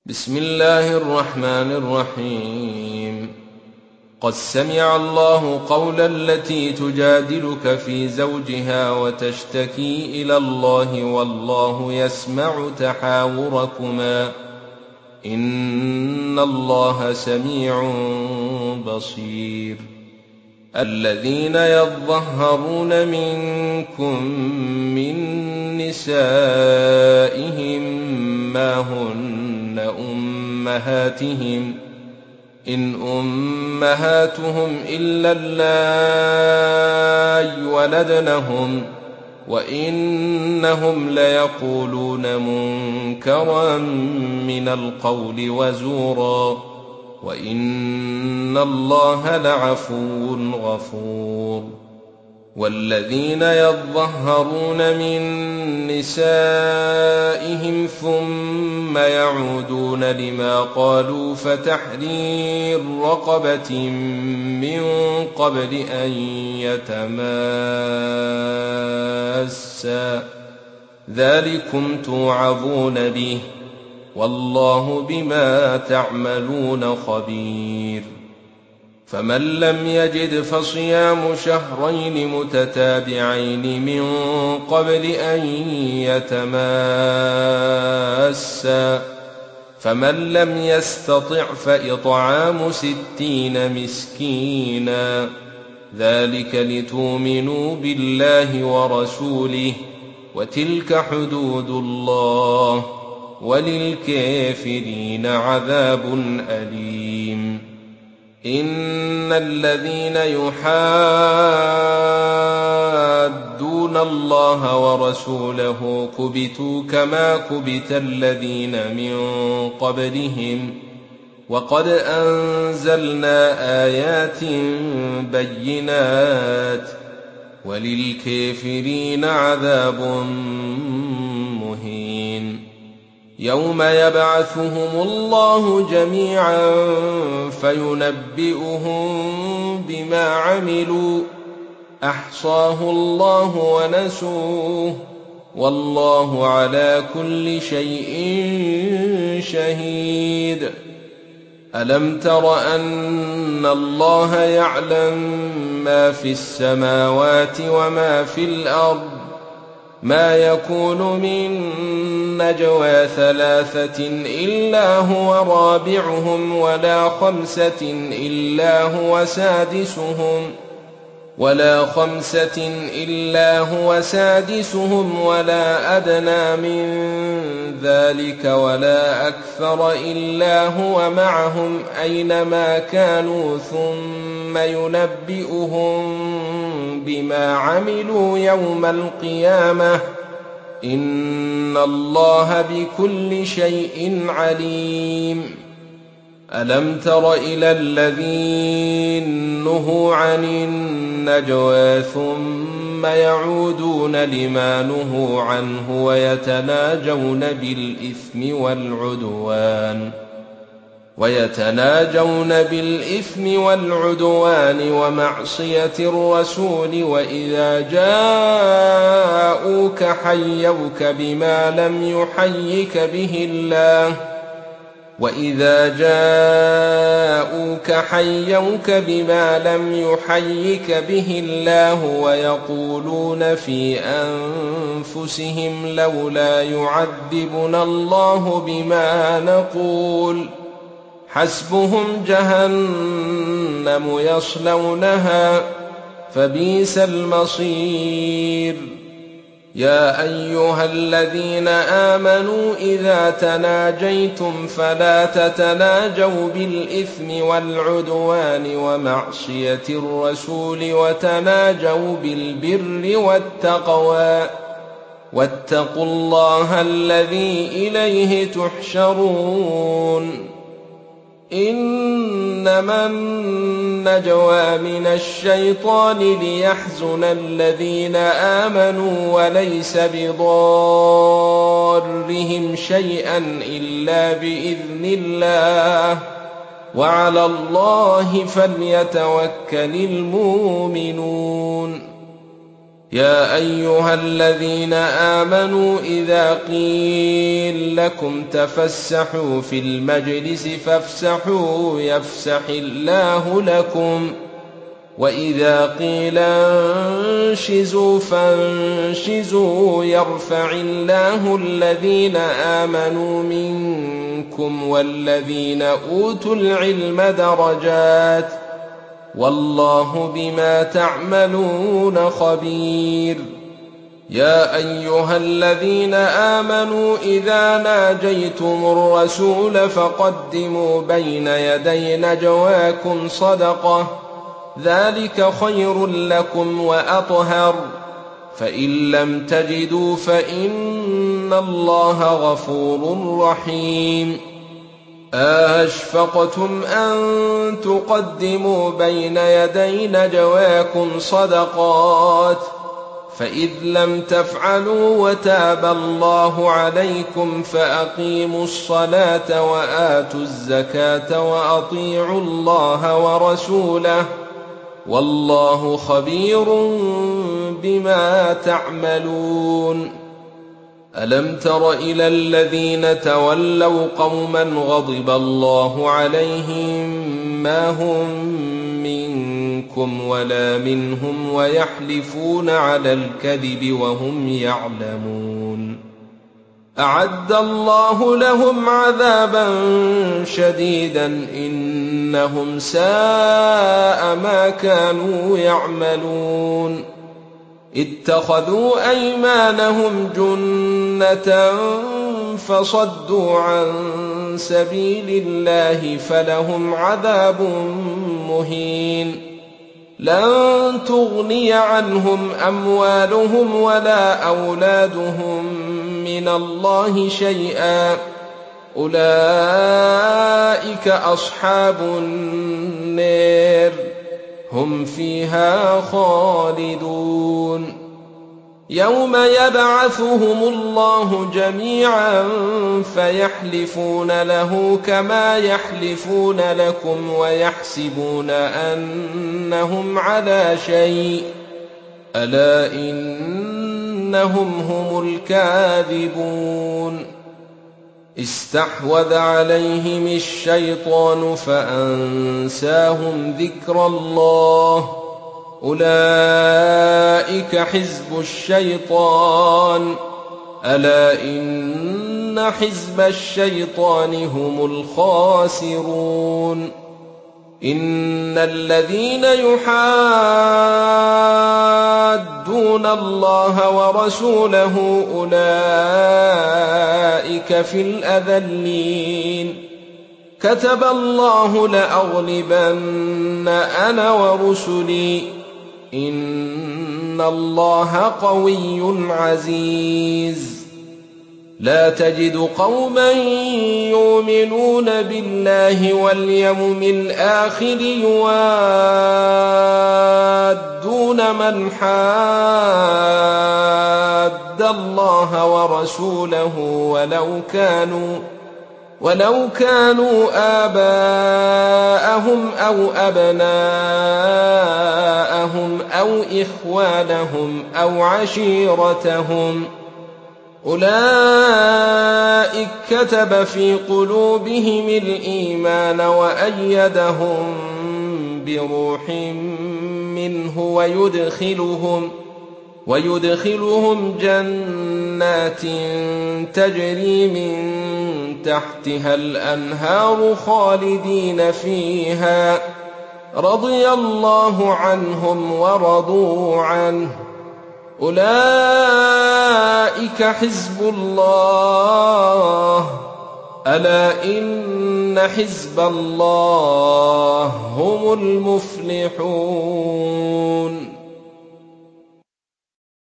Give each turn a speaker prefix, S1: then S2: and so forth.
S1: بسم الله الرحمن الرحيم. قد سمع الله قول التي تجادلك في زوجها وتشتكي إلى الله والله يسمع تحاوركما إن الله سميع بصير. الذين يظهرون منكم من نسائهم ما هن أمهاتهم إن أمهاتهم إلا اللائي ولدنهم وإنهم ليقولون منكرا من القول وزورا وإن الله لعفو غفور. والذين يظهرون من نسائهم ثم يعودون لما قالوا فتحرير رقبة من قبل أن يتماسا ذلكم توعظون به والله بما تعملون خبير. فمن لم يجد فصيام شهرين متتابعين من قبل أن يتماسا فمن لم يستطع فإطعام 60 مسكينا ذلك لتؤمنوا بالله ورسوله وتلك حدود الله وللكافرين عذاب أليم. إن الذين يحادون الله ورسوله كبتوا كما كبت الذين من قبلهم وقد أنزلنا آيات بينات وللكافرين عذاب مهين. يوم يبعثهم الله جميعا فينبئهم بما عملوا أحصاه الله ونسوه والله على كل شيء شهيد. ألم تر أن الله يعلم ما في السماوات وما في الأرض ما يكون من نجوى 3 إلا هو رابعهم ولا 5 إلا هو سادسهم ولا أدنى من ذلك ولا أكثر إلا هو معهم أينما كانوا ثم ينبئهم بما عملوا يوم القيامة إن الله بكل شيء عليم. ألم تر إلى الذين نهوا عن النجوى ثم يعودون لما نهوا عنه ويتناجون بالإثم والعدوان ومعصية الرسول وإذا جاءوك حيوك بما لم يحيك به الله ويقولون في أنفسهم لولا يعذبنا الله بما نقول حسبهم جهنم يصلونها فبئس المصير. يا أيها الذين آمنوا إذا تناجيتم فلا تتناجوا بالإثم والعدوان ومعصية الرسول وتناجوا بالبر والتقوى واتقوا الله الذي إليه تحشرون. إنما النجوى من الشيطان ليحزن الذين آمنوا وليس بضارهم شيئا إلا بإذن الله وعلى الله فليتوكل المؤمنون. يا أيها الذين آمنوا إذا قيل لكم تفسحوا في المجلس فافسحوا يفسح الله لكم، وإذا قيل انشزوا فانشزوا يرفع الله الذين آمنوا منكم والذين أوتوا العلم درجات، والله بما تعملون خبير. يا أيها الذين آمنوا إذا ناجيتم الرسول فقدموا بين يدي نجواكم صدقة، ذلك خير لكم وأطهر، فإن لم تجدوا فإن الله غفور رحيم. أشفقتم أن تقدموا بين يدي نجواكم صدقات، فإذ لم تفعلوا وتاب الله عليكم فأقيموا الصلاة وآتوا الزكاة وأطيعوا الله ورسوله، والله خبير بما تعملون. ألم تر إلى الذين تولوا قوما غضب الله عليهم ما هم منكم ولا منهم ويحلفون على الكذب وهم يعلمون، أعد الله لهم عذابا شديدا إنهم ساء ما كانوا يعملون. اتخذوا أيمانهم جنة فصدوا عن سبيل الله فلهم عذاب مهين. لن تغني عنهم أموالهم ولا أولادهم من الله شيئا، أولئك أصحاب النار هم فيها خالدون. يوم يبعثهم الله جميعا فيحلفون له كما يحلفون لكم ويحسبون أنهم على شيء، ألا إنهم هم الكاذبون. استحوذ عليهم الشيطان فأنساهم ذكر الله، أولئك حزب الشيطان، ألا إن حزب الشيطان هم الخاسرون. إن الذين يحادون الله ورسوله أولئك في الأذلين. كتب الله لأغلبن أنا ورسلي إن الله قوي عزيز. لا تجد قوما يؤمنون بالله واليوم الآخر يوادون من حاد الله ورسوله ولو كانوا آباءهم أو أبناءهم أو إخوانهم أو عشيرتهم، أولئك كتب في قلوبهم الإيمان وأيدهم بروح منه ويدخلهم جنات تجري من تحتها الأنهار خالدين فيها، رضي الله عنهم ورضوا عنه، أولئك حزب الله، ألا إن حزب الله هم المفلحون.